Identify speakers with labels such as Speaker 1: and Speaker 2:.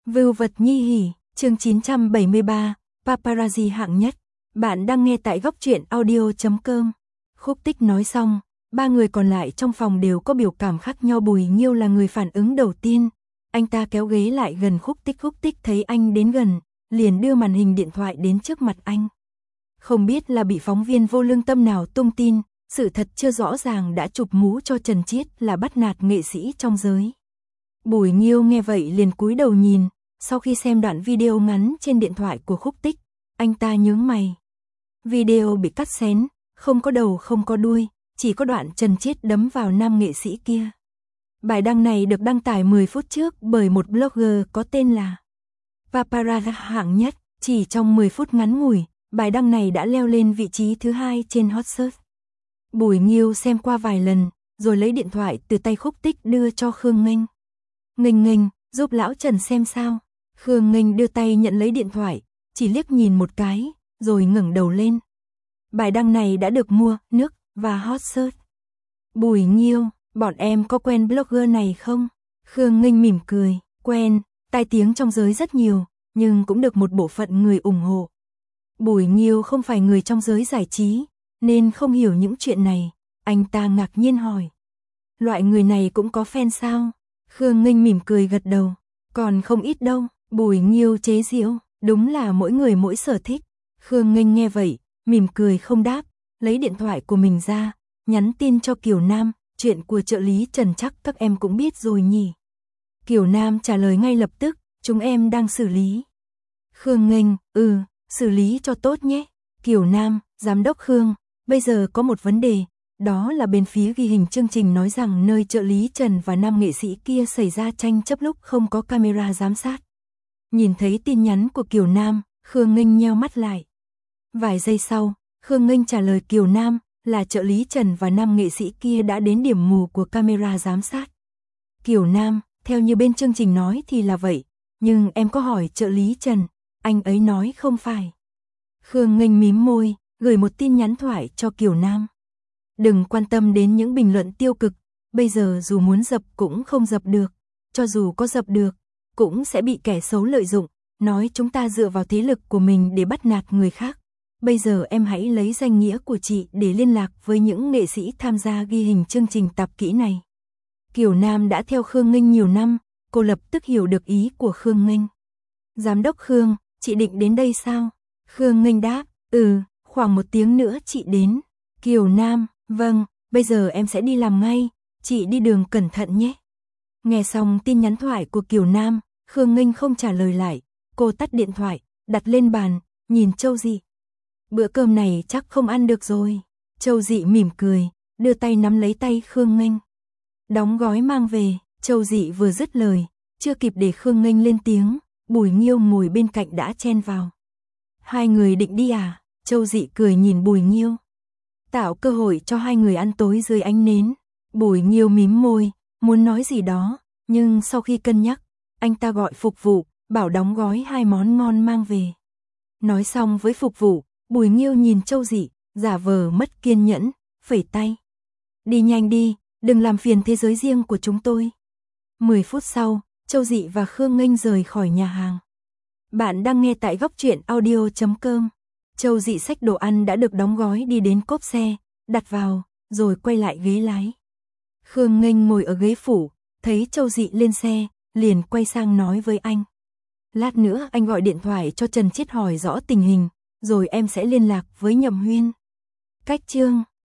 Speaker 1: Vưu vật nhi hỉ, chương 973, paparazzi hạng nhất. Bạn đang nghe tại góc truyện audio.com. Khúc Tích nói xong, ba người còn lại trong phòng đều có biểu cảm khác nhau. Bùi Nghiêu là người phản ứng đầu tiên. Anh ta kéo ghế lại gần Khúc Tích thấy anh đến gần, liền đưa màn hình điện thoại đến trước mặt anh. Không biết là bị phóng viên vô lương tâm nào tung tin, sự thật chưa rõ ràng đã chụp mũ cho Trần Chiết là bắt nạt nghệ sĩ trong giới. Bùi Nghiêu nghe vậy liền cúi đầu nhìn, sau khi xem đoạn video ngắn trên điện thoại của Khúc Tích, anh ta nhướng mày. Video bị cắt xén, không có đầu không có đuôi, chỉ có đoạn Trần Chiết đấm vào nam nghệ sĩ kia. Bài đăng này được đăng tải 10 phút trước bởi một blogger có tên là Paparazzi hạng nhất. Chỉ trong 10 phút ngắn ngủi, bài đăng này đã leo lên vị trí thứ 2 trên hot search. Bùi Nghiêu xem qua vài lần, rồi lấy điện thoại từ tay Khúc Tích đưa cho Khương Nghênh. Nghênh, giúp lão Trần xem sao. Khương Nghênh đưa tay nhận lấy điện thoại, chỉ liếc nhìn một cái, rồi ngẩng đầu lên. Bài đăng này đã được mua, nước, và hot search. Bùi Nghiêu, bọn em có quen blogger này không? Khương Nghênh mỉm cười, quen, tai tiếng trong giới rất nhiều, nhưng cũng được một bộ phận người ủng hộ. Bùi Nghiêu không phải người trong giới giải trí, nên không hiểu những chuyện này. Anh ta ngạc nhiên hỏi. Loại người này cũng có fan sao? Khương Nghênh mỉm cười gật đầu. Còn không ít đâu. Bùi Nghiêu chế giễu. Đúng là mỗi người mỗi sở thích. Khương Nghênh nghe vậy, mỉm cười không đáp, lấy điện thoại của mình ra, nhắn tin cho Kiều Nam. Chuyện của trợ lý Trần chắc các em cũng biết rồi nhỉ. Kiều Nam trả lời ngay lập tức, chúng em đang xử lý. Khương Nghênh, xử lý cho tốt nhé. Kiều Nam, giám đốc Khương, bây giờ có một vấn đề, đó là bên phía ghi hình chương trình nói rằng nơi trợ lý Trần và nam nghệ sĩ kia xảy ra tranh chấp lúc không có camera giám sát. Nhìn thấy tin nhắn của Kiều Nam, Khương Nghênh nheo mắt lại. Vài giây sau, Khương Nghênh trả lời Kiều Nam là trợ lý Trần và nam nghệ sĩ kia đã đến điểm mù của camera giám sát. Kiều Nam, theo như bên chương trình nói thì là vậy, nhưng em có hỏi trợ lý Trần, anh ấy nói không phải. Khương Nghênh mím môi, gửi một tin nhắn thoại cho Kiều Nam. Đừng quan tâm đến những bình luận tiêu cực, bây giờ dù muốn dập cũng không dập được, cho dù có dập được, cũng sẽ bị kẻ xấu lợi dụng, nói chúng ta dựa vào thế lực của mình để bắt nạt người khác. Bây giờ em hãy lấy danh nghĩa của chị để liên lạc với những nghệ sĩ tham gia ghi hình chương trình tạp kỹ này. Kiều Nam đã theo Khương Nghênh nhiều năm, cô lập tức hiểu được ý của Khương Nghênh. Giám đốc Khương, chị định đến đây sao? Khương Nghênh đáp, khoảng 1 tiếng nữa chị đến. Kiều Nam, vâng, bây giờ em sẽ đi làm ngay, chị đi đường cẩn thận nhé. Nghe xong tin nhắn thoại của Kiều Nam, Khương Nghênh không trả lời lại, cô tắt điện thoại, đặt lên bàn, nhìn Châu Dị. Bữa cơm này chắc không ăn được rồi. Châu Dị mỉm cười, đưa tay nắm lấy tay Khương Nghênh. Đóng gói mang về. Châu Dị vừa dứt lời, chưa kịp để Khương Nghênh lên tiếng, Bùi Nghiêu ngồi bên cạnh đã chen vào. Hai người định đi à? Châu Dị cười nhìn Bùi Nghiêu. Tạo cơ hội cho hai người ăn tối dưới ánh nến. Bùi Nghiêu mím môi, muốn nói gì đó, nhưng sau khi cân nhắc, anh ta gọi phục vụ, bảo đóng gói 2 món ngon mang về. Nói xong với phục vụ, Bùi Nghiêu nhìn Châu Dị, giả vờ mất kiên nhẫn, phẩy tay. Đi nhanh đi, đừng làm phiền thế giới riêng của chúng tôi. 10 phút sau, Châu Dị và Khương Nghênh rời khỏi nhà hàng. Bạn đang nghe tại góc truyện audio.com. Châu Dị xách đồ ăn đã được đóng gói đi đến cốp xe, đặt vào, rồi quay lại ghế lái. Khương Nghênh ngồi ở ghế phụ, thấy Châu Dị lên xe, liền quay sang nói với anh. Lát nữa anh gọi điện thoại cho Trần Chiết hỏi rõ tình hình, rồi em sẽ liên lạc với Nhậm Huyên. Cách chương